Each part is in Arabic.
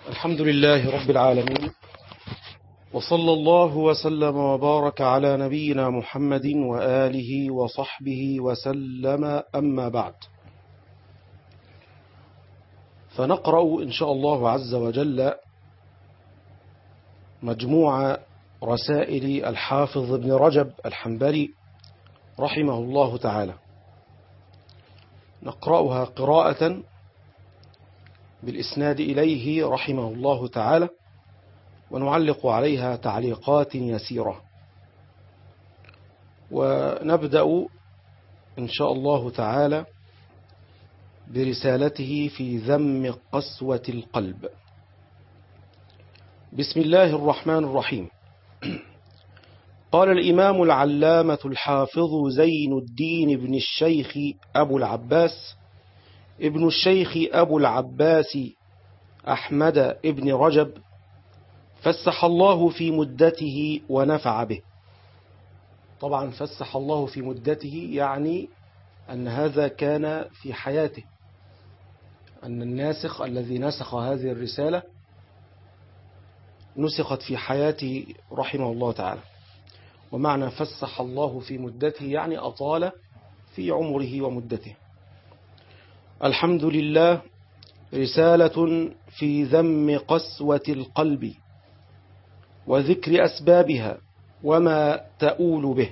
الحمد لله رب العالمين، وصلى الله وسلم وبارك على نبينا محمد وآله وصحبه وسلم. أما بعد، فنقرأ إن شاء الله عز وجل مجموعة رسائل الحافظ ابن رجب الحنبلي رحمه الله تعالى. نقرأها قراءة بالإسناد إليه رحمه الله تعالى، ونعلق عليها تعليقات يسيرة. ونبدأ إن شاء الله تعالى برسالته في ذم قسوة القلب. بسم الله الرحمن الرحيم. قال الإمام العلامة الحافظ زين الدين بن الشيخ أبو العباس ابن الشيخ أبو العباس أحمد ابن رجب فسح الله في مدته ونفع به. طبعا فسح الله في مدته يعني أن هذا كان في حياته، أن الناسخ الذي نسخ هذه الرسالة نسخت في حياته رحمه الله تعالى. ومعنى فسح الله في مدته يعني أطال في عمره ومدته. الحمد لله. رسالة في ذم قسوة القلب وذكر أسبابها وما تؤول به.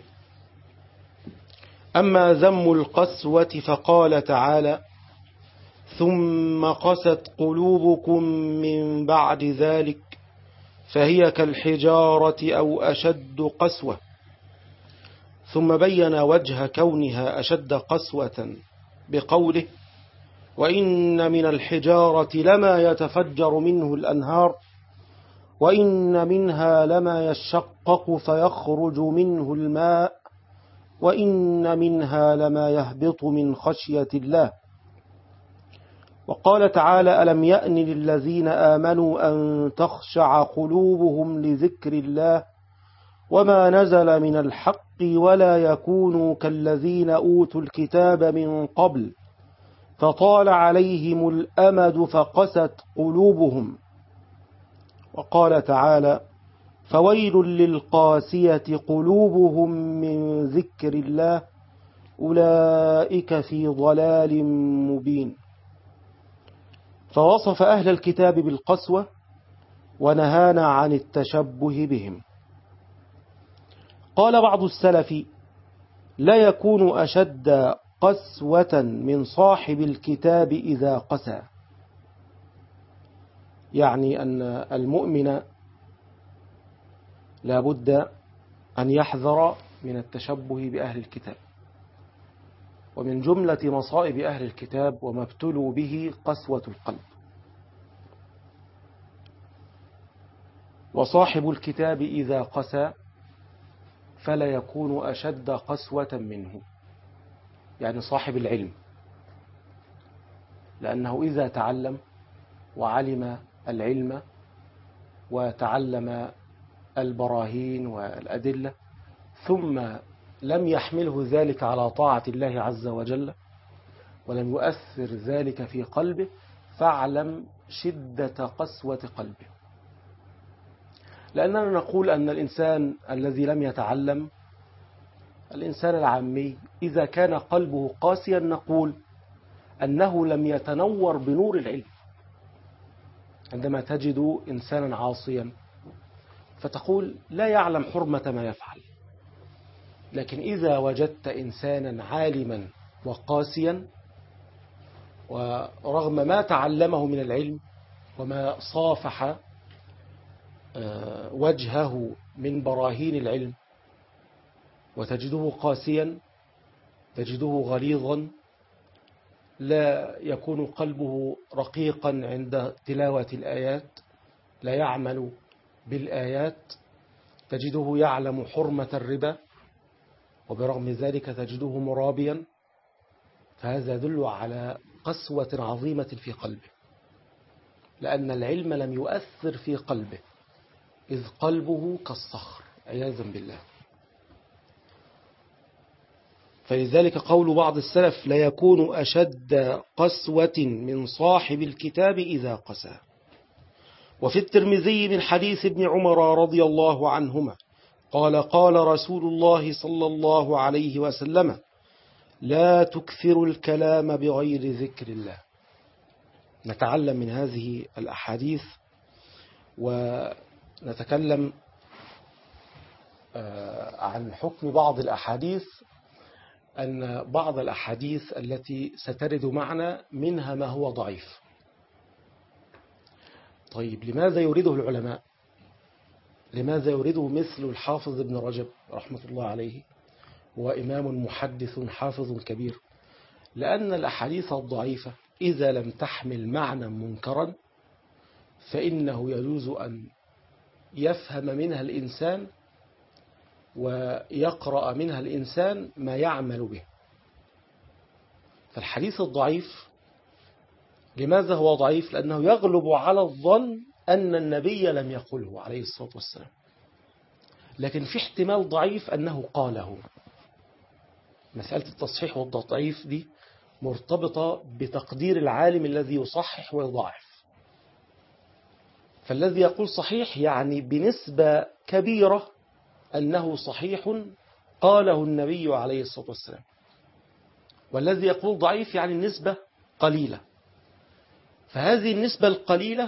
أما ذم القسوة فقال تعالى: ثم قست قلوبكم من بعد ذلك فهي كالحجارة أو أشد قسوة. ثم بين وجه كونها أشد قسوة بقوله: وإن من الحجارة لما يتفجر منه الأنهار وإن منها لما يشقق فيخرج منه الماء وإن منها لما يهبط من خشية الله. وقال تعالى: ألم يأن للذين آمنوا أن تخشع قلوبهم لذكر الله وما نزل من الحق ولا يكونوا كالذين أوتوا الكتاب من قبل فطال عليهم الأمد فقست قلوبهم. وقال تعالى: فويل للقاسية قلوبهم من ذكر الله أولئك في ضلال مبين. فوصف أهل الكتاب بالقسوة ونهانا عن التشبه بهم. قال بعض السلف: لا يكون أشد قسوة من صاحب الكتاب إذا قسى، يعني أن المؤمن لا بد أن يحذر من التشبه بأهل الكتاب. ومن جملة مصائب أهل الكتاب وما ابتلوا به قسوة القلب. وصاحب الكتاب إذا قسى فلا يكون أشد قسوة منه، يعني صاحب العلم، لأنه إذا تعلم وعلم العلم وتعلم البراهين والأدلة ثم لم يحمله ذلك على طاعة الله عز وجل ولم يؤثر ذلك في قلبه، فاعلم شدة قسوة قلبه. لأننا نقول أن الإنسان الذي لم يتعلم، الإنسان العامي، إذا كان قلبه قاسيا نقول أنه لم يتنور بنور العلم. عندما تجد إنسانا عاصيا فتقول لا يعلم حرمة ما يفعل. لكن إذا وجدت إنسانا عالما وقاسيا ورغم ما تعلمه من العلم وما صافح وجهه من براهين العلم، وتجده قاسيا، تجده غليظا، لا يكون قلبه رقيقا عند تلاوة الآيات، لا يعمل بالآيات، تجده يعلم حرمة الربا وبرغم ذلك تجده مرابيا، فهذا يدل على قسوة عظيمة في قلبه، لأن العلم لم يؤثر في قلبه، إذ قلبه كالصخر عياذا بالله. فلذلك قول بعض السلف: لا يكون أشد قسوة من صاحب الكتاب إذا قسى. وفي الترمذي من حديث ابن عمر رضي الله عنهما قال قال رسول الله صلى الله عليه وسلم لا تكثروا الكلام بغير ذكر الله. نتعلم من هذه الأحاديث ونتكلم عن حكم بعض الأحاديث، أن بعض الأحاديث التي سترد معنا منها ما هو ضعيف. طيب لماذا يريده العلماء؟ لماذا يريده مثل الحافظ ابن رجب رحمة الله عليه، وإمام محدث حافظ كبير؟ لأن الأحاديث الضعيفة إذا لم تحمل معنى منكرا فإنه يجوز أن يفهم منها الإنسان ويقرأ منها الإنسان ما يعمل به. فالحديث الضعيف لماذا هو ضعيف؟ لأنه يغلب على الظن أن النبي لم يقله عليه الصلاة والسلام، لكن في احتمال ضعيف أنه قاله. مسألة التصحيح والتضعيف دي مرتبطة بتقدير العالم الذي يصحح ويضاعف. فالذي يقول صحيح يعني بنسبة كبيرة أنه صحيح قاله النبي عليه الصلاة والسلام، والذي يقول ضعيف يعني النسبة قليلة. فهذه النسبة القليلة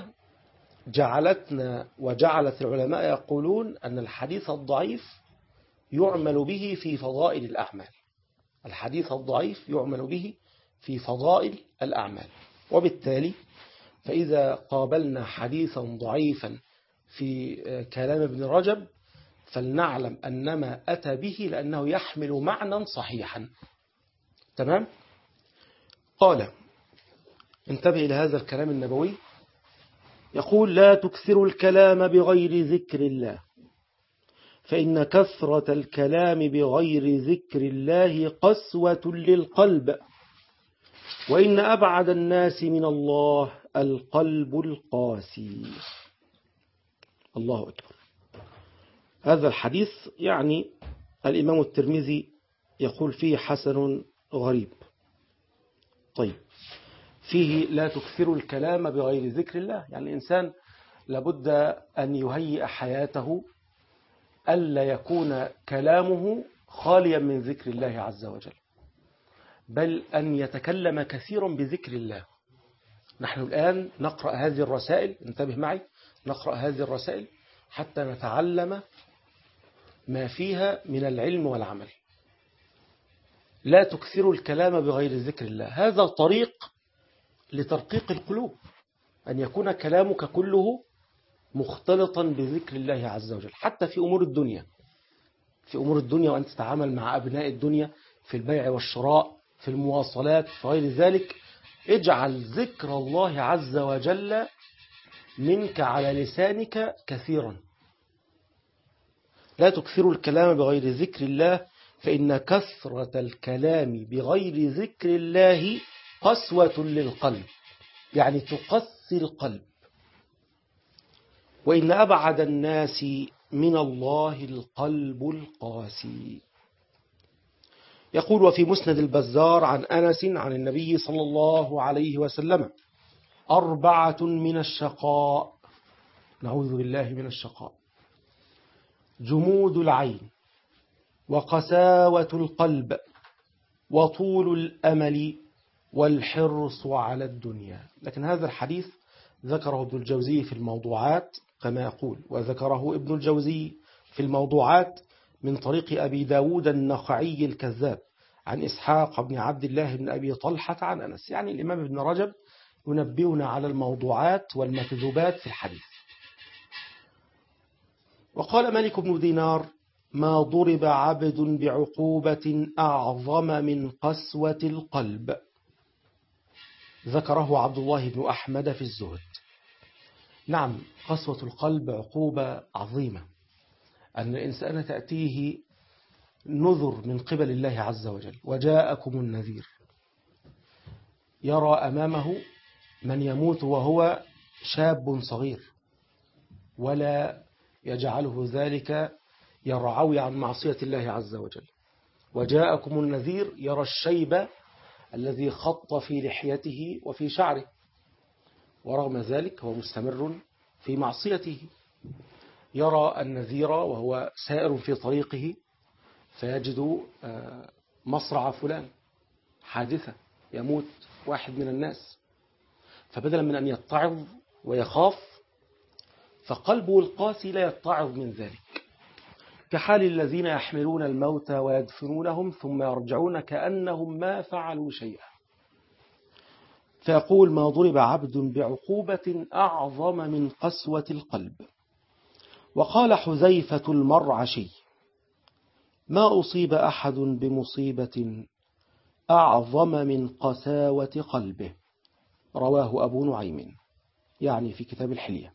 جعلتنا وجعلت العلماء يقولون أن الحديث الضعيف يعمل به في فضائل الأعمال. الحديث الضعيف يعمل به في فضائل الأعمال، وبالتالي فإذا قابلنا حديثا ضعيفا في كلام ابن رجب فلنعلم أنما أتى به لأنه يحمل معنى صحيحا. تمام؟ قال انتبه إلى هذا الكلام النبوي، يقول لا تكثروا الكلام بغير ذكر الله فإن كثرة الكلام بغير ذكر الله قسوة للقلب وإن أبعد الناس من الله القلب القاسي. الله أكبر. هذا الحديث يعني الإمام الترمذي يقول فيه حسن غريب. طيب فيه لا تكثروا الكلام بغير ذكر الله، يعني الإنسان لابد أن يهيئ حياته ألا يكون كلامه خاليا من ذكر الله عز وجل، بل أن يتكلم كثيرا بذكر الله. نحن الآن نقرأ هذه الرسائل، انتبه معي، نقرأ هذه الرسائل حتى نتعلم ما فيها من العلم والعمل. لا تكثروا الكلام بغير ذكر الله، هذا طريق لترقيق القلوب، أن يكون كلامك كله مختلطا بذكر الله عز وجل، حتى في أمور الدنيا. في أمور الدنيا وأن تتعامل مع أبناء الدنيا في البيع والشراء، في المواصلات، في غير ذلك، اجعل ذكر الله عز وجل منك على لسانك كثيرا. لا تكثروا الكلام بغير ذكر الله فإن كثرة الكلام بغير ذكر الله قسوة للقلب، يعني تقسي القلب. وإن أبعد الناس من الله القلب القاسي. يقول وفي مسند البزار عن أنس عن النبي صلى الله عليه وسلم 4 من الشقاء، نعوذ بالله من الشقاء: جمود العين وقساوة القلب وطول الأمل والحرص على الدنيا. لكن هذا الحديث ذكره ابن الجوزي في الموضوعات كما يقول، وذكره ابن الجوزي في الموضوعات من طريق أبي داود النخعي الكذاب عن إسحاق بن عبد الله بن أبي طلحة عن أنس. يعني الإمام ابن رجب ينبهنا على الموضوعات والمكذوبات في الحديث. وقال مالك بن دينار ما ضرب عبد بعقوبة أعظم من قسوة القلب. ذكره عبد الله بن أحمد في الزهد. نعم، قسوة القلب عقوبة عظيمة، أن الإنسان تأتيه نذر من قبل الله عز وجل، وجاءكم النذير، يرى أمامه من يموت وهو شاب صغير ولا يجعله ذلك يرعوي عن معصية الله عز وجل. وجاءكم النذير يرى الشيب الذي خط في لحيته وفي شعره، ورغم ذلك هو مستمر في معصيته، يرى النذير وهو سائر في طريقه فيجد مصرع فلان، حادثة، يموت واحد من الناس، فبدلا من أن يتعظ ويخاف فقلبه القاسي لا يتعظ من ذلك، كحال الذين يحملون الموتى ويدفنونهم ثم يرجعون كأنهم ما فعلوا شيئا، فيقول ما ضرب عبد بعقوبة أعظم من قسوة القلب. وقال حذيفة المرعشي ما أصيب أحد بمصيبة أعظم من قساوة قلبه، رواه أبو نعيم، يعني في كتاب الحلية.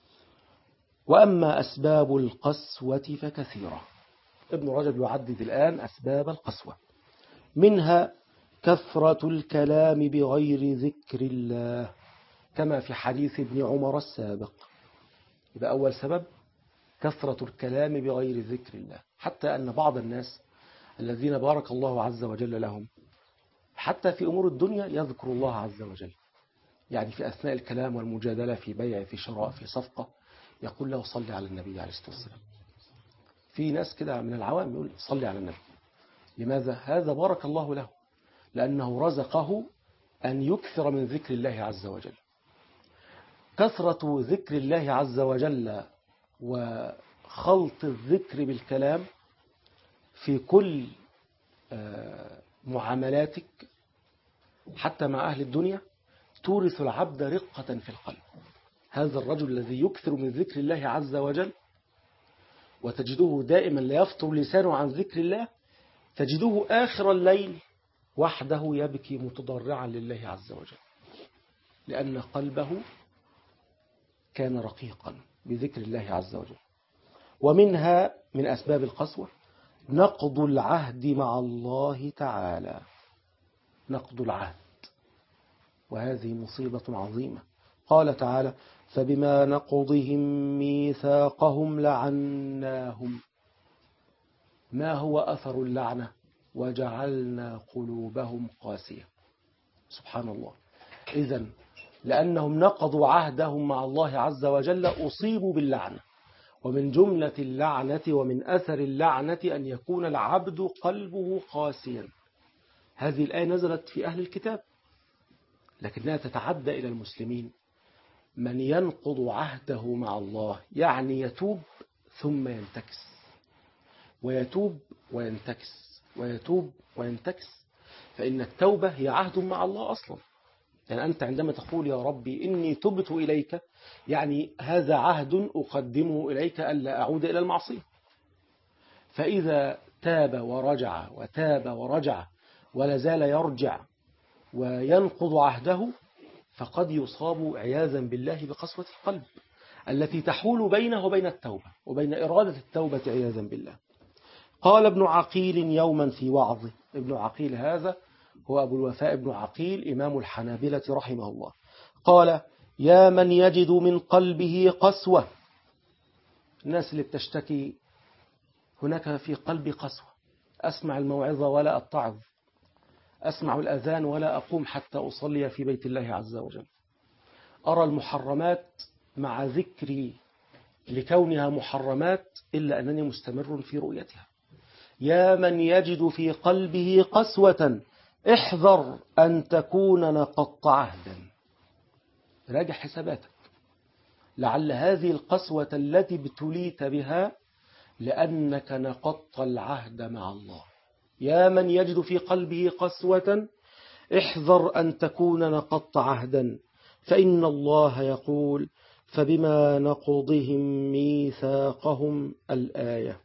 وأما أسباب القسوة فكثيرة. ابن رجب يعدد الآن أسباب القسوة، منها كثرة الكلام بغير ذكر الله، كما في حديث ابن عمر السابق. يبقى أول سبب كثرة الكلام بغير ذكر الله، حتى أن بعض الناس الذين بارك الله عز وجل لهم حتى في أمور الدنيا يذكر الله عز وجل، يعني في أثناء الكلام والمجادلة في بيع في شراء في صفقة يقول له صلي على النبي عليه الصلاة والسلام. في ناس كده من العوام يقول صلي على النبي. لماذا؟ هذا بارك الله له، لأنه رزقه أن يكثر من ذكر الله عز وجل. كثرة ذكر الله عز وجل وخلط الذكر بالكلام في كل معاملاتك حتى مع أهل الدنيا تورث العبد رقة في القلب. هذا الرجل الذي يكثر من ذكر الله عز وجل وتجده دائما لا يفطر لسانه عن ذكر الله، تجده آخر الليل وحده يبكي متضرعا لله عز وجل، لأن قلبه كان رقيقا بذكر الله عز وجل. ومنها من أسباب القسوة نقض العهد مع الله تعالى، نقض العهد، وهذه مصيبة عظيمة. قال تعالى فبما نقضهم ميثاقهم لعناهم. ما هو أثر اللعنة؟ وجعلنا قلوبهم قاسية. سبحان الله. إذن لأنهم نقضوا عهدهم مع الله عز وجل أصيبوا باللعنة، ومن جملة اللعنة ومن أثر اللعنة أن يكون العبد قلبه قاسيا. هذه الآية نزلت في أهل الكتاب، لكنها تتعدى إلى المسلمين. من ينقض عهده مع الله يعني يتوب ثم ينتكس، ويتوب وينتكس، ويتوب وينتكس، فإن التوبة هي عهد مع الله أصلا. يعني أنت عندما تقول يا ربي إني تبت إليك، يعني هذا عهد أقدمه إليك ألا أعود إلى المعصية. فإذا تاب ورجع وتاب ورجع ولا زال يرجع وينقض عهده فقد يصاب عياذا بالله بقسوة القلب التي تحول بينه وبين التوبة وبين إرادة التوبة عياذا بالله. قال ابن عقيل يوما في وعظه، ابن عقيل هذا هو أبو الوفاء ابن عقيل إمام الحنابلة رحمه الله، قال يا من يجد من قلبه قسوة. الناس اللي بتشتكي هناك في قلبي قسوة، أسمع الموعظة ولا أتعظ، أسمع الأذان ولا أقوم حتى أصلي في بيت الله عز وجل، أرى المحرمات مع ذكري لكونها محرمات إلا أنني مستمر في رؤيتها. يا من يجد في قلبه قسوة احذر أن تكون نقضت عهدا. راجع حساباتك، لعل هذه القسوة التي ابتليت بها لأنك نقضت العهد مع الله. يا من يجد في قلبه قسوة احذر أن تكون نقضت عهدا، فإن الله يقول فبما نقضهم ميثاقهم الآية.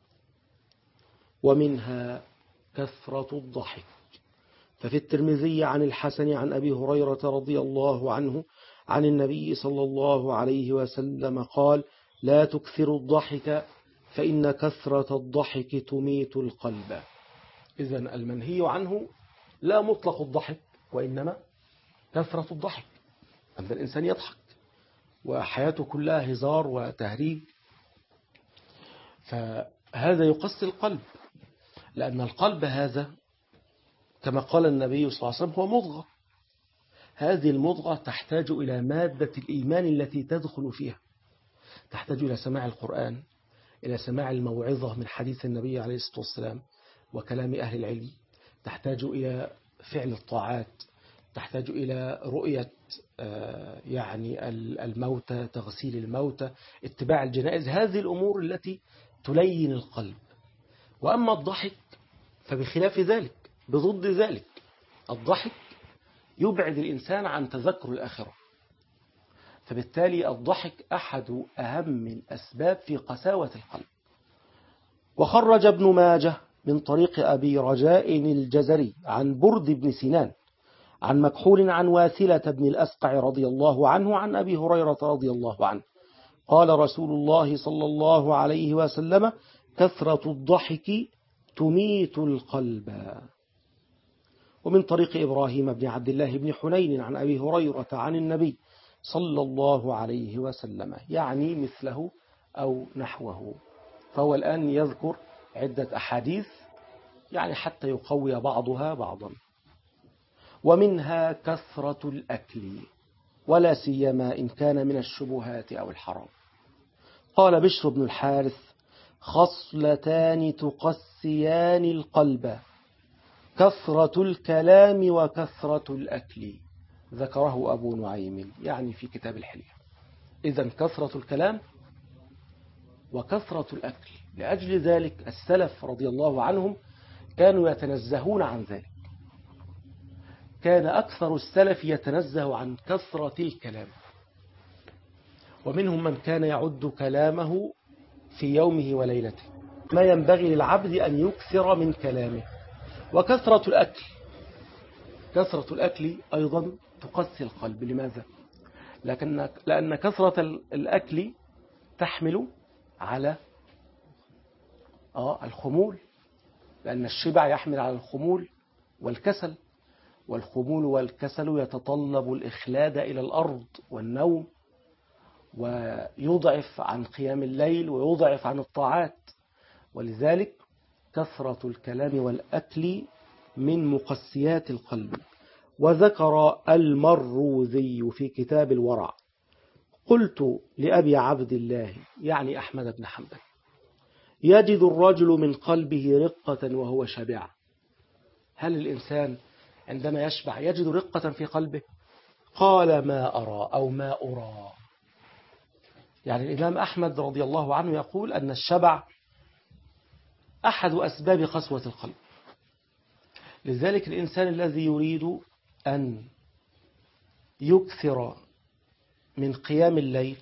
ومنها كثرة الضحك، ففي الترمذي عن الحسن عن أبي هريرة رضي الله عنه عن النبي صلى الله عليه وسلم قال لا تكثروا الضحك فإن كثرة الضحك تميت القلب. إذن المنهي عنه لا مطلق الضحك وإنما كثرة الضحك، أن الإنسان يضحك وحياته كلها هزار وتهريج، فهذا يقسي القلب، لأن القلب هذا كما قال النبي صلى الله عليه وسلم هو مضغة. هذه المضغة تحتاج إلى مادة الإيمان التي تدخل فيها، تحتاج إلى سماع القرآن، إلى سماع الموعظة من حديث النبي عليه الصلاة والسلام وكلام أهل العلم، تحتاج إلى فعل الطاعات، تحتاج إلى رؤية يعني الموتى، تغسيل الموتى، اتباع الجنائز، هذه الأمور التي تلين القلب. وأما الضحك فبخلاف ذلك، بضد ذلك، الضحك يبعد الإنسان عن تذكر الآخرة، فبالتالي الضحك أحد أهم الأسباب في قساوة القلب. وخرج ابن ماجه من طريق أبي رجاء الجزري عن برد بن سنان عن مكحول عن واثلة بن الأسقع رضي الله عنه عن أبي هريرة رضي الله عنه قال رسول الله صلى الله عليه وسلم: كثرة الضحك تميت القلب. ومن طريق إبراهيم بن عبد الله بن حنين عن أبي هريرة عن النبي صلى الله عليه وسلم، يعني مثله أو نحوه. فهو الآن يذكر عدة أحاديث يعني حتى يقوي بعضها بعضا. ومنها كثرة الأكل، ولا سيما إن كان من الشبهات أو الحرام. قال بشر بن الحارث: خصلتان تقسيان القلب، كثرة الكلام وكثرة الأكل. ذكره أبو نعيم يعني في كتاب الحلية. إذن كثرة الكلام وكثرة الأكل. لأجل ذلك السلف رضي الله عنهم كانوا يتنزهون عن ذلك. كان أكثر السلف يتنزه عن كثرة الكلام، ومنهم من كان يعد كلامه في يومه وليلته. ما ينبغي للعبد أن يكثر من كلامه. وكثرة الأكل، كثرة الأكل أيضا تقسي القلب. لماذا؟ لأن كثرة الأكل تحمل على الخمول، لأن الشبع يحمل على الخمول والكسل، والخمول والكسل يتطلب الإخلاد إلى الأرض والنوم، ويضعف عن قيام الليل ويضعف عن الطاعات. ولذلك كثرة الكلام والأكل من مقسيات القلب. وذكر المروذي في كتاب الورع: قلت لأبي عبد الله يعني أحمد بن حنبل: يجد الرجل من قلبه رقة وهو شبع؟ هل الإنسان عندما يشبع يجد رقة في قلبه؟ قال: ما أرى أو ما أرى. يعني الإمام أحمد رضي الله عنه يقول أن الشبع أحد أسباب قسوة القلب. لذلك الإنسان الذي يريد أن يكثر من قيام الليل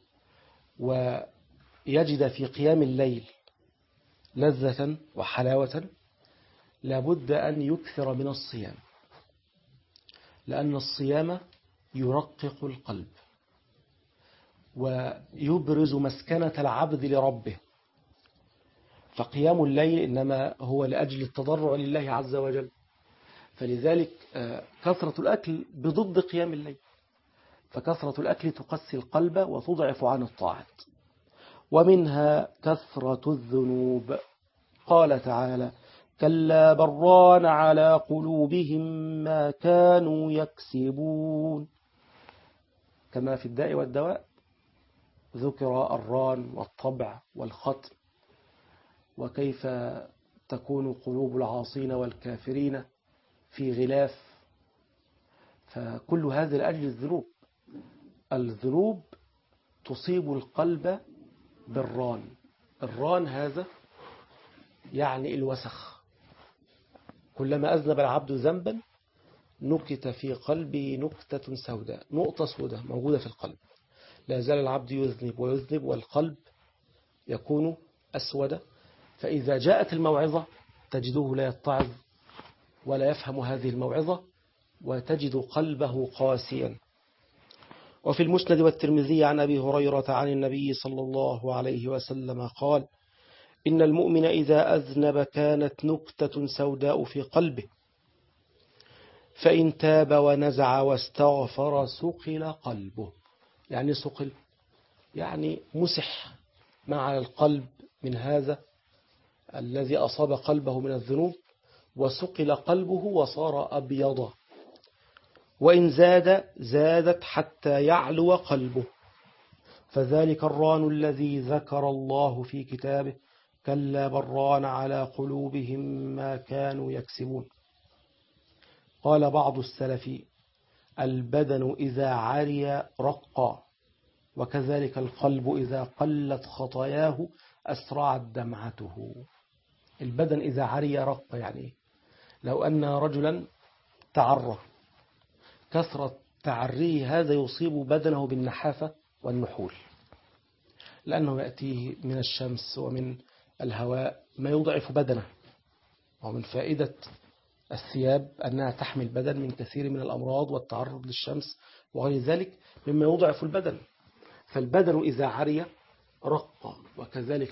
ويجد في قيام الليل لذة وحلاوة لابد أن يكثر من الصيام، لأن الصيام يرقق القلب ويبرز مسكنة العبد لربه. فقيام الليل إنما هو لأجل التضرع لله عز وجل، فلذلك كثرة الأكل بضد قيام الليل. فكثرة الأكل تقسي القلب وتضعف عن الطاعات. ومنها كثرة الذنوب. قال تعالى: كلا بران على قلوبهم ما كانوا يكسبون. كما في الداء والدواء ذكر الران والطبع والختم، وكيف تكون قلوب العاصين والكافرين في غلاف. فكل هذا لأجل الذنوب. الذنوب تصيب القلب بالران. الران هذا يعني الوسخ. كلما أذنب العبد ذنبا نكت في قلبه نكتة سوداء، نقطة سوداء موجودة في القلب. لا زال العبد يذنب ويذنب والقلب يكون أسود. فإذا جاءت الموعظة تجده لا يتعظ ولا يفهم هذه الموعظة، وتجد قلبه قاسيا. وفي المسند والترمذي عن أبي هريرة عن النبي صلى الله عليه وسلم قال: إن المؤمن إذا أذنب كانت نكتة سوداء في قلبه، فإن تاب ونزع واستغفر سقل قلبه. يعني سقل يعني مسح ما على القلب من هذا الذي أصاب قلبه من الذنوب، وسقل قلبه وصار أبيض. وإن زادت حتى يعلو قلبه. فذلك الران الذي ذكر الله في كتابه كلا بل ران على قلوبهم ما كانوا يكسبون. قال بعض السلف البدن إذا عري رق، وكذلك القلب إذا قلت خطاياه أسرعت دمعته. البدن إذا عري رق يعني لو أن رجلا تعرى، كثرة تعريه هذا يصيب بدنه بالنحافة والنحول، لأنه يأتيه من الشمس ومن الهواء ما يضعف بدنه. ومن فائدة الثياب أنها تحمي البدن من كثير من الأمراض والتعرض للشمس وغير ذلك مما يضعف البدن. فالبدن إذا عري رق، وكذلك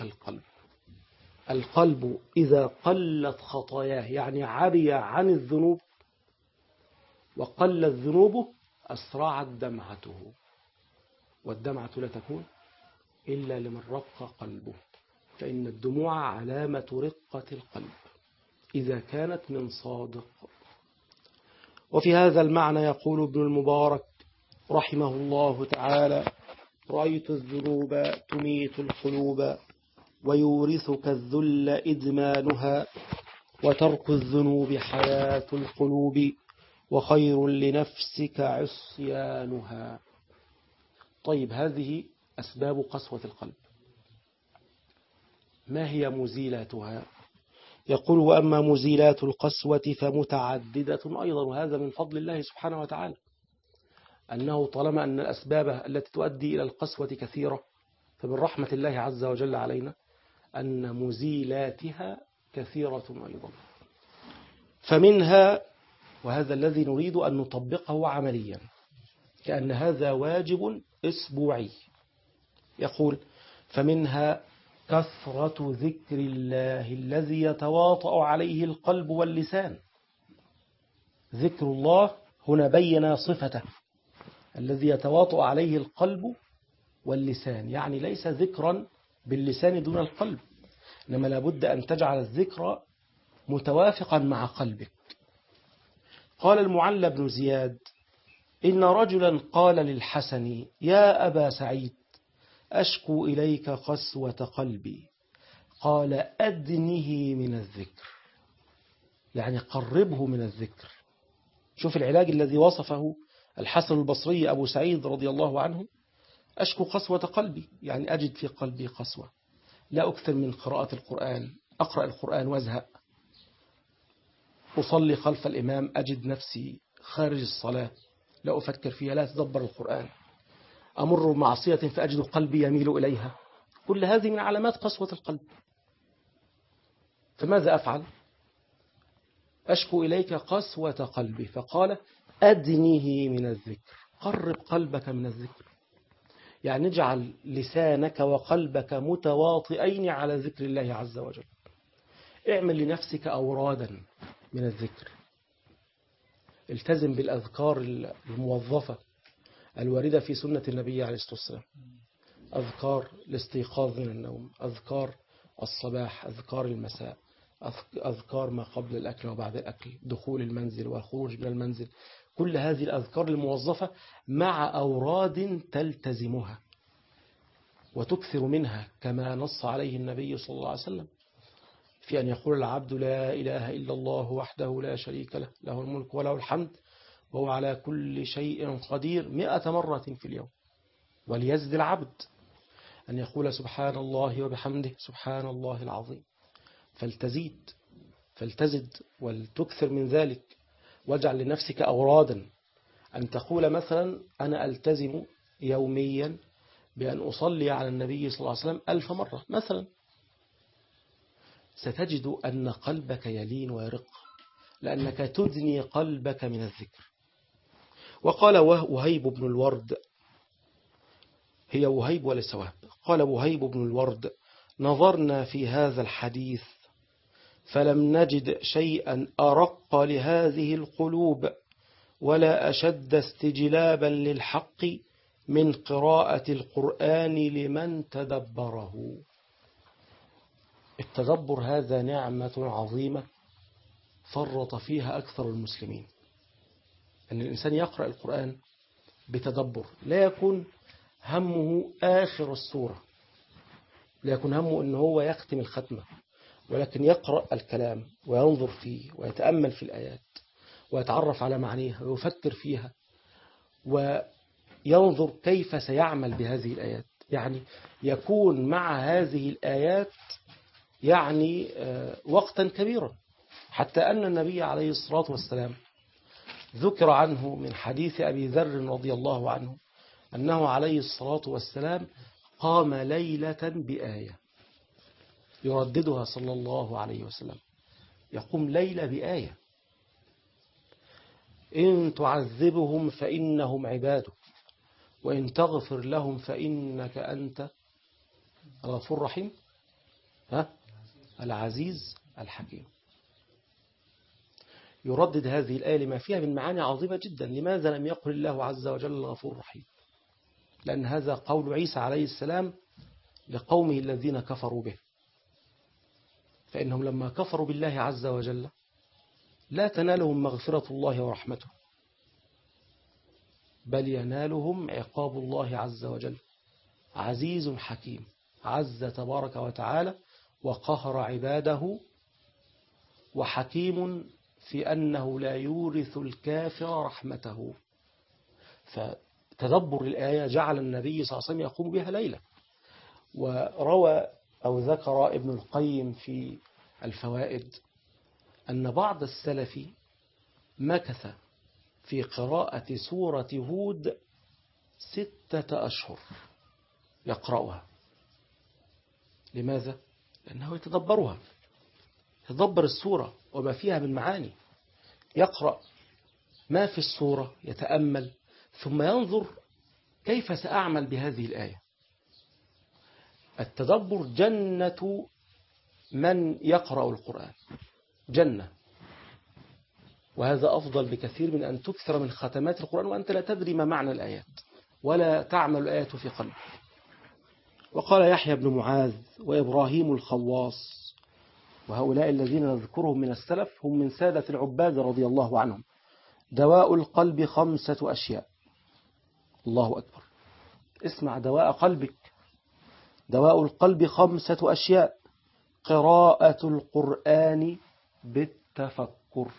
القلب إذا قلت خطاياه يعني عري عن الذنوب وقلت ذنوبه أسرعت دمعته، والدمعة لا تكون إلا لمن رق قلبه، فإن الدموع علامة رقة القلب إذا كانت من صادق. وفي هذا المعنى يقول ابن المبارك رحمه الله تعالى: رأيت الذنوب تميت القلوب ويورثك الذل إدمانها، وترك الذنوب حياة القلوب وخير لنفسك عصيانها. طيب، هذه أسباب قسوة القلب، ما هي مزيلاتها؟ يقول: وأما مزيلات القسوة فمتعددة أيضا، وهذا من فضل الله سبحانه وتعالى، أنه طالما أن الأسباب التي تؤدي إلى القسوة كثيرة، فمن رحمة الله عز وجل علينا أن مزيلاتها كثيرة أيضا. فمنها، وهذا الذي نريد أن نطبقه عمليا كأن هذا واجب أسبوعي، يقول: فمنها كثرة ذكر الله الذي يتواطأ عليه القلب واللسان. ذكر الله هنا بين صفته الذي يتواطأ عليه القلب واللسان، يعني ليس ذكرا باللسان دون القلب، إنما لابد أن تجعل الذكر متوافقا مع قلبك. قال المعلى بن زياد: إن رجلا قال للحسن: يا أبا سعيد، أشكو إليك قسوة قلبي. قال: أدنه من الذكر، يعني قربه من الذكر. شوف العلاج الذي وصفه الحسن البصري أبو سعيد رضي الله عنه: أشكو قسوة قلبي، يعني أجد في قلبي قسوة، لا أكثر من قراءة القرآن، أقرأ القرآن وازهق، أصلي خلف الإمام أجد نفسي خارج الصلاة لا أفكر فيها، لا أتدبر القرآن، أمر معصية فأجد قلبي يميل إليها. كل هذه من علامات قسوة القلب. فماذا أفعل؟ أشكو إليك قسوة قلبي. فقال: أدنه من الذكر، قرب قلبك من الذكر، يعني اجعل لسانك وقلبك متواطئين على ذكر الله عز وجل. اعمل لنفسك أورادا من الذكر، التزم بالأذكار الموظفة الواردة في سنة النبي عليه الصلاة والسلام: أذكار الاستيقاظ من النوم، أذكار الصباح، أذكار المساء، أذكار ما قبل الأكل وبعد الأكل، دخول المنزل والخروج من المنزل. كل هذه الأذكار الموظفة مع أوراد تلتزمها وتكثر منها، كما نص عليه النبي صلى الله عليه وسلم في أن يقول العبد: لا إله إلا الله وحده لا شريك له، له الملك وله الحمد وهو على كل شيء قدير 100 مرة في اليوم. وليزد العبد أن يقول: سبحان الله وبحمده سبحان الله العظيم. فالتزد ولتكثر من ذلك، واجعل لنفسك أورادا، أن تقول مثلا: أنا ألتزم يوميا بأن أصلي على النبي صلى الله عليه وسلم 1000 مرة مثلا. ستجد أن قلبك يلين ويرق، لأنك تدني قلبك من الذكر. وقال وهيب بن الورد، هي وهيب وليس وهب، قال وهيب بن الورد: نظرنا في هذا الحديث فلم نجد شيئا أرق لهذه القلوب ولا أشد استجلابا للحق من قراءة القرآن لمن تدبره. التدبر هذا نعمة عظيمة فرط فيها أكثر المسلمين، أن الإنسان يقرأ القرآن بتدبر، لا يكون همه آخر السورة، لا يكون همه أنه هو يختم الختمة، ولكن يقرأ الكلام وينظر فيه ويتأمل في الآيات ويتعرف على معانيها ويفكر فيها وينظر كيف سيعمل بهذه الآيات. يعني يكون مع هذه الآيات يعني وقتا كبيرا، حتى أن النبي عليه الصلاة والسلام ذكر عنه من حديث أبي ذر رضي الله عنه أنه عليه الصلاة والسلام قام ليلة بآية يرددها صلى الله عليه وسلم، يقوم ليلة بآية: إن تعذبهم فإنهم عبادك وإن تغفر لهم فإنك أنت الغفور الرحيم العزيز الحكيم. يردد هذه الآية لما فيها من معاني عظيمة جدا. لماذا لم يقل الله عز وجل الغفور الرحيم؟ لأن هذا قول عيسى عليه السلام لقومه الذين كفروا به، فإنهم لما كفروا بالله عز وجل لا تنالهم مغفرة الله ورحمته، بل ينالهم عقاب الله عز وجل. عزيز حكيم، عز تبارك وتعالى وقهر عباده، وحكيم في أنه لا يورث الكافر رحمته. فتدبر الآية جعل النبي صلى الله عليه وسلم يقوم بها ليلة. وروى أو ذكر ابن القيم في الفوائد أن بعض السلف مكث في قراءة سورة هود 6 أشهر يقرأها. لماذا؟ لأنه يتدبرها، يتدبر السورة وما فيها من معاني، يقرأ ما في السورة، يتأمل، ثم ينظر كيف سأعمل بهذه الآية. التدبر جنة من يقرأ القرآن، جنة، وهذا أفضل بكثير من أن تكثر من ختمات القرآن وأنت لا تدري ما معنى الآيات ولا تعمل الآيات في قلبك. وقال يحيى بن معاذ وإبراهيم الخواص، وهؤلاء الذين نذكرهم من السلف هم من سادة العباد رضي الله عنهم: دواء القلب 5 أشياء. الله أكبر، اسمع دواء قلبك. دواء القلب 5 أشياء: قراءة القرآن بالتفكر.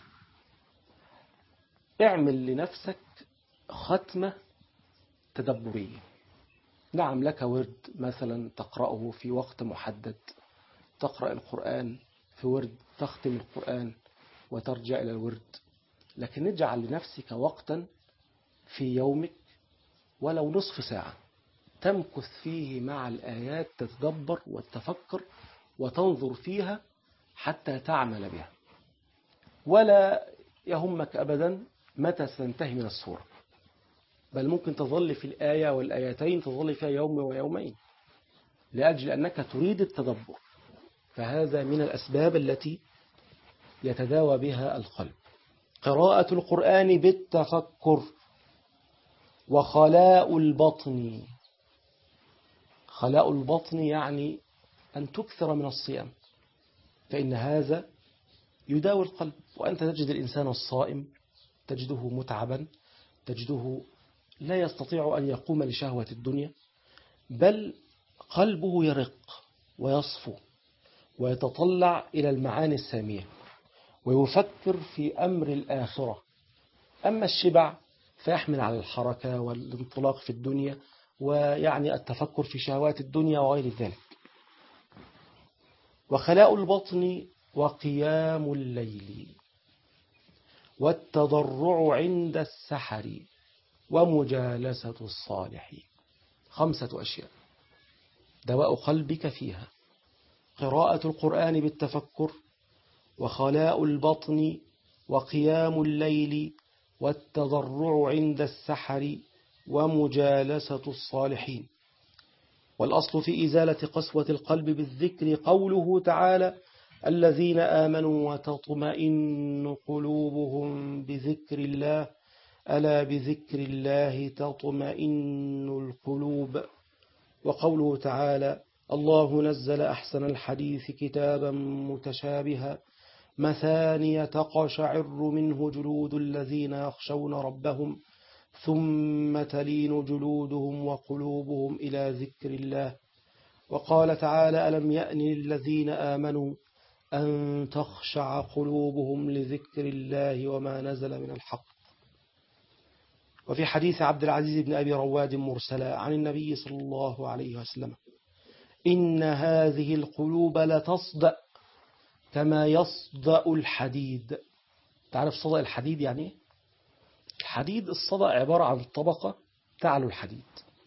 اعمل لنفسك ختمة تدبرية. نعم، لك ورد مثلا تقرأه في وقت محدد، تقرأ القرآن في ورد، تختم القرآن وترجع إلى الورد، لكن اجعل لنفسك وقتا في يومك ولو نصف ساعة تمكث فيه مع الآيات، تتدبر وتفكر وتنظر فيها حتى تعمل بها، ولا يهمك أبدا متى ستنتهي من السورة، بل ممكن تظل في الآية والآيتين تظل فيها يوم ويومين لأجل أنك تريد التدبر. فهذا من الأسباب التي يتداوى بها القلب. قراءة القرآن بالتفكر. وخلاء البطن. خلاء البطن يعني أن تكثر من الصيام، فإن هذا يداوي القلب. وأنت تجد الإنسان الصائم تجده متعبا، تجده لا يستطيع أن يقوم لشهوة الدنيا، بل قلبه يرق ويصفو ويتطلع إلى المعاني السامية ويفكر في أمر الآخرة. أما الشبع فيحمل على الحركة والانطلاق في الدنيا، ويعني التفكر في شهوات الدنيا وغير ذلك. وخلاء البطن وقيام الليل والتضرع عند السحر ومجالسة الصالحين. 5 أشياء دواء قلبك فيها: قراءة القرآن بالتفكر، وخلاء البطن، وقيام الليل، والتضرع عند السحر، ومجالسة الصالحين. والأصل في إزالة قسوة القلب بالذكر قوله تعالى: الذين آمنوا وتطمئن قلوبهم بذكر الله ألا بذكر الله تطمئن القلوب. وقوله تعالى: الله نزل أحسن الحديث كتابا متشابها مثانية تقشعر منه جلود الذين يخشون ربهم ثم تلين جلودهم وقلوبهم إلى ذكر الله. وقال تعالى: ألم يأن للذين آمنوا أن تخشع قلوبهم لذكر الله وما نزل من الحق. وفي حديث عبد العزيز بن أبي رواد مرسلا عن النبي صلى الله عليه وسلم: إن هذه القلوب لتصدأ كما يصدأ الحديد. تعرف صدأ الحديد يعني إيه؟ الحديد الصدأ عبارة عن طبقة تعلو الحديد.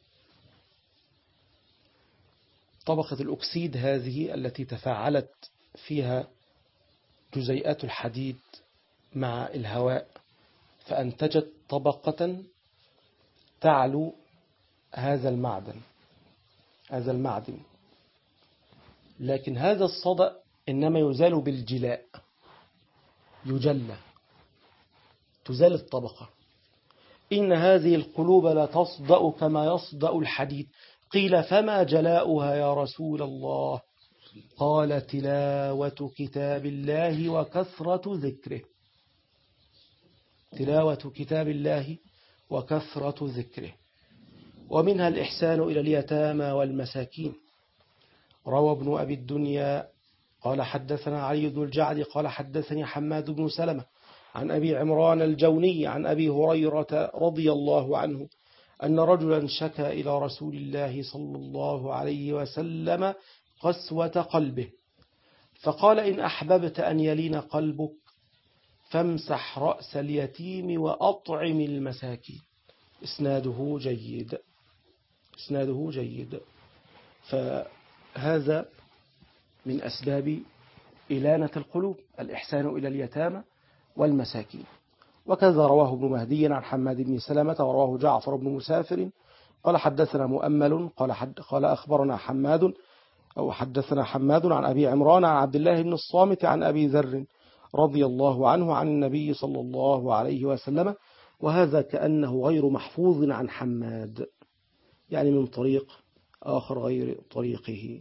طبقة الأكسيد هذه التي تفاعلت فيها جزيئات الحديد مع الهواء فأنتجت طبقة تعلو هذا المعدن. لكن هذا الصدأ إنما يزال بالجلاء، يجلى، تزال الطبقة. إن هذه القلوب لا تصدأ كما يصدأ الحديد. قيل: فما جلاؤها يا رسول الله؟ قال: تلاوة كتاب الله وكثرة ذكره. تلاوة كتاب الله وكثرة ذكره. ومنها الإحسان إلى اليتامى والمساكين. روى ابن أبي الدنيا قال: حدثنا علي بن الجعد قال: حدثني حماد بن سلمة عن أبي عمران الجوني عن أبي هريرة رضي الله عنه أن رجلا شكى إلى رسول الله صلى الله عليه وسلم قسوة قلبه، فقال: إن أحببت أن يلين قلبك فامسح رأس اليتيم وأطعم المساكين. إسناده جيد. فهذا من أسباب إلانة القلوب، الإحسان إلى اليتامى والمساكين. وكذا رواه ابن مهدي عن حماد بن سلمة، ورواه جعفر بن مسافر قال: حدثنا مؤمل قال أخبرنا حماد أو حدثنا حماد عن أبي عمران عن عبد الله بن الصامت عن أبي ذر رضي الله عنه عن النبي صلى الله عليه وسلم. وهذا كأنه غير محفوظ عن حماد، يعني من طريق آخر غير طريقه.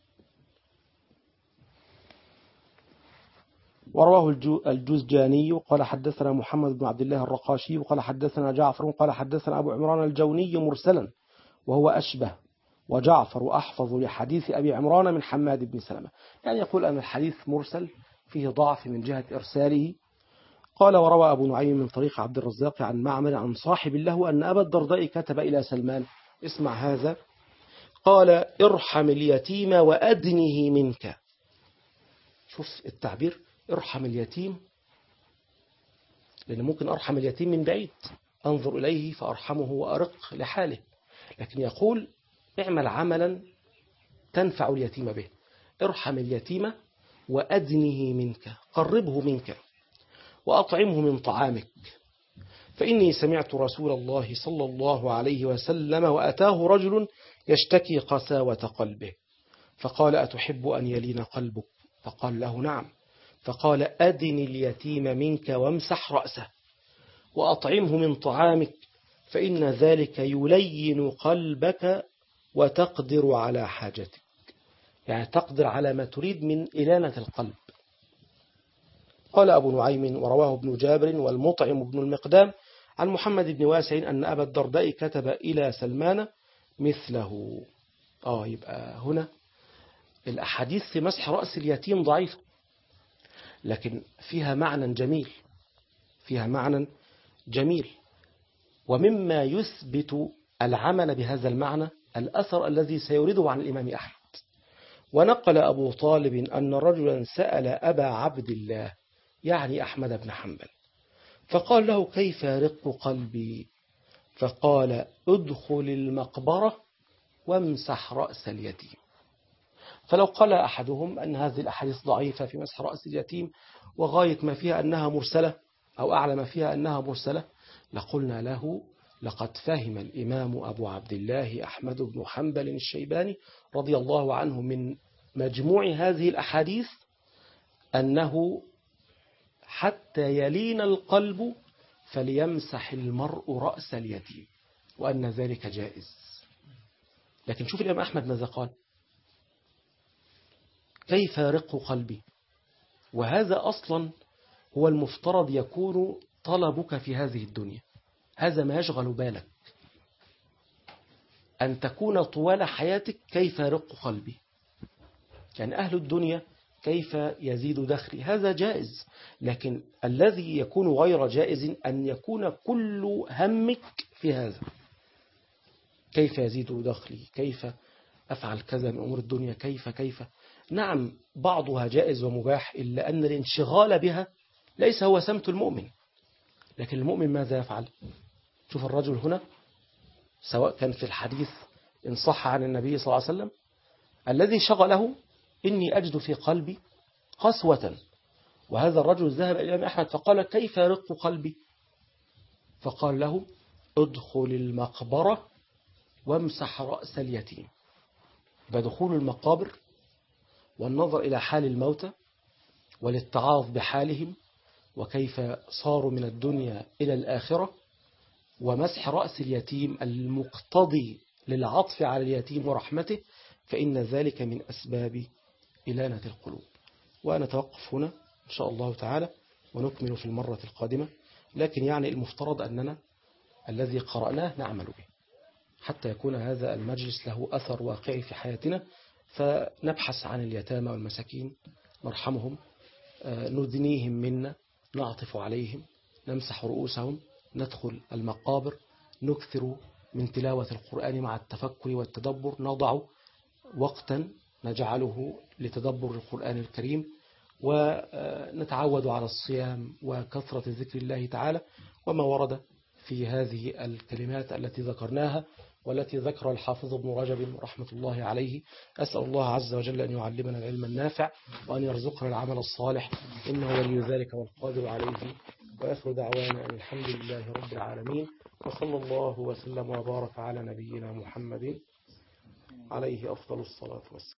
ورواه الجزجاني قال: حدثنا محمد بن عبد الله الرقاشي قال: حدثنا جعفر قال: حدثنا أبو عمران الجوني مرسلا وهو أشبه، وجعفر أحفظ لحديث أبي عمران من حماد بن سلمة. يعني يقول أن الحديث مرسل فيه ضعف من جهة إرساله. قال: وروى أبو نعيم من طريق عبد الرزاق عن معمر عن صاحب له أن أبا الدرداء كتب إلى سلمان. اسمع هذا. قال: ارحم اليتيم وأدنه منك. شوف التعبير، ارحم اليتيم، لأن ممكن أرحم اليتيم من بعيد، أنظر إليه فأرحمه وأرق لحاله، لكن يقول: اعمل عملا تنفع اليتيم به. ارحم اليتيم وأدنه منك، قربه منك، وأطعمه من طعامك، فإني سمعت رسول الله صلى الله عليه وسلم وأتاه رجل يشتكي قساوة قلبه، فقال: أتحب أن يلين قلبك؟ فقال له: نعم. فقال: أدن اليتيم منك وامسح رأسه وأطعمه من طعامك، فإن ذلك يلين قلبك وتقدر على حاجتك، يعني تقدر على ما تريد من إلانة القلب. قال أبو نعيم: ورواه ابن جابر والمطعم بن المقدام عن محمد بن واسع أن أبا الدرداء كتب إلى سلمان مثله. يبقى هنا الأحاديث في مسح رأس اليتيم ضعيفة، لكن فيها معنى جميل. ومما يثبت العمل بهذا المعنى الأثر الذي سيورده عن الإمام أحمد. ونقل أبو طالب أن رجلا سأل أبا عبد الله، يعني أحمد بن حنبل، فقال له: كيف يرق قلبي؟ فقال: ادخل المقبرة وامسح رأس اليتيم. فلو قال أحدهم أن هذه الأحاديث ضعيفة في مسح رأس اليتيم وغاية ما فيها أنها مرسلة أو أعلى ما فيها أنها مرسلة، لقلنا له: لقد فهم الإمام أبو عبد الله أحمد بن حنبل الشيباني رضي الله عنه من مجموع هذه الأحاديث أنه حتى يلين القلب فليمسح المرء رأس اليتيم، وأن ذلك جائز. لكن شوف الإمام أحمد ماذا قال: كيف يرق قلبي؟ وهذا أصلا هو المفترض يكون طلبك في هذه الدنيا، هذا ما يشغل بالك، أن تكون طوال حياتك كيف يرق قلبي. يعني أهل الدنيا كيف يزيد دخلي، هذا جائز، لكن الذي يكون غير جائز أن يكون كل همك في هذا، كيف يزيد دخلي، كيف أفعل كذا من أمور الدنيا، كيف. نعم بعضها جائز ومباح، إلا أن الانشغال بها ليس هو سمت المؤمن. لكن المؤمن ماذا يفعل؟ شوف الرجل هنا، سواء كان في الحديث إن صح عن النبي صلى الله عليه وسلم، الذي شغله إني أجد في قلبي قسوة. وهذا الرجل ذهب إلى الإمام أحمد فقال كيف يرق قلبي؟ فقال له ادخل المقبرة وامسح رأس اليتيم. بدخول المقابر والنظر إلى حال الموتى والاتعاظ بحالهم وكيف صاروا من الدنيا إلى الآخرة، ومسح رأس اليتيم المقتضي للعطف على اليتيم ورحمته، فإن ذلك من أسباب إلانة القلوب. ونتوقف هنا إن شاء الله تعالى ونكمل في المرة القادمة. لكن يعني المفترض أننا الذي قرأناه نعمل به حتى يكون هذا المجلس له أثر واقعي في حياتنا، فنبحث عن اليتامى والمساكين، نرحمهم، ندنيهم منا، نعطف عليهم، نمسح رؤوسهم، ندخل المقابر، نكثر من تلاوة القرآن مع التفكر والتدبر، نضع وقتا نجعله لتدبر القرآن الكريم، ونتعود على الصيام وكثرة ذكر الله تعالى وما ورد في هذه الكلمات التي ذكرناها والتي ذكر الحافظ ابن رجب رحمة الله عليه. أسأل الله عز وجل أن يعلمنا العلم النافع وأن يرزقنا العمل الصالح، إنه ولي ذلك والقادر عليه. وآخر دعوانا أن الحمد لله رب العالمين، وصلى الله وسلم وبارك على نبينا محمد عليه أفضل الصلاة والسلام.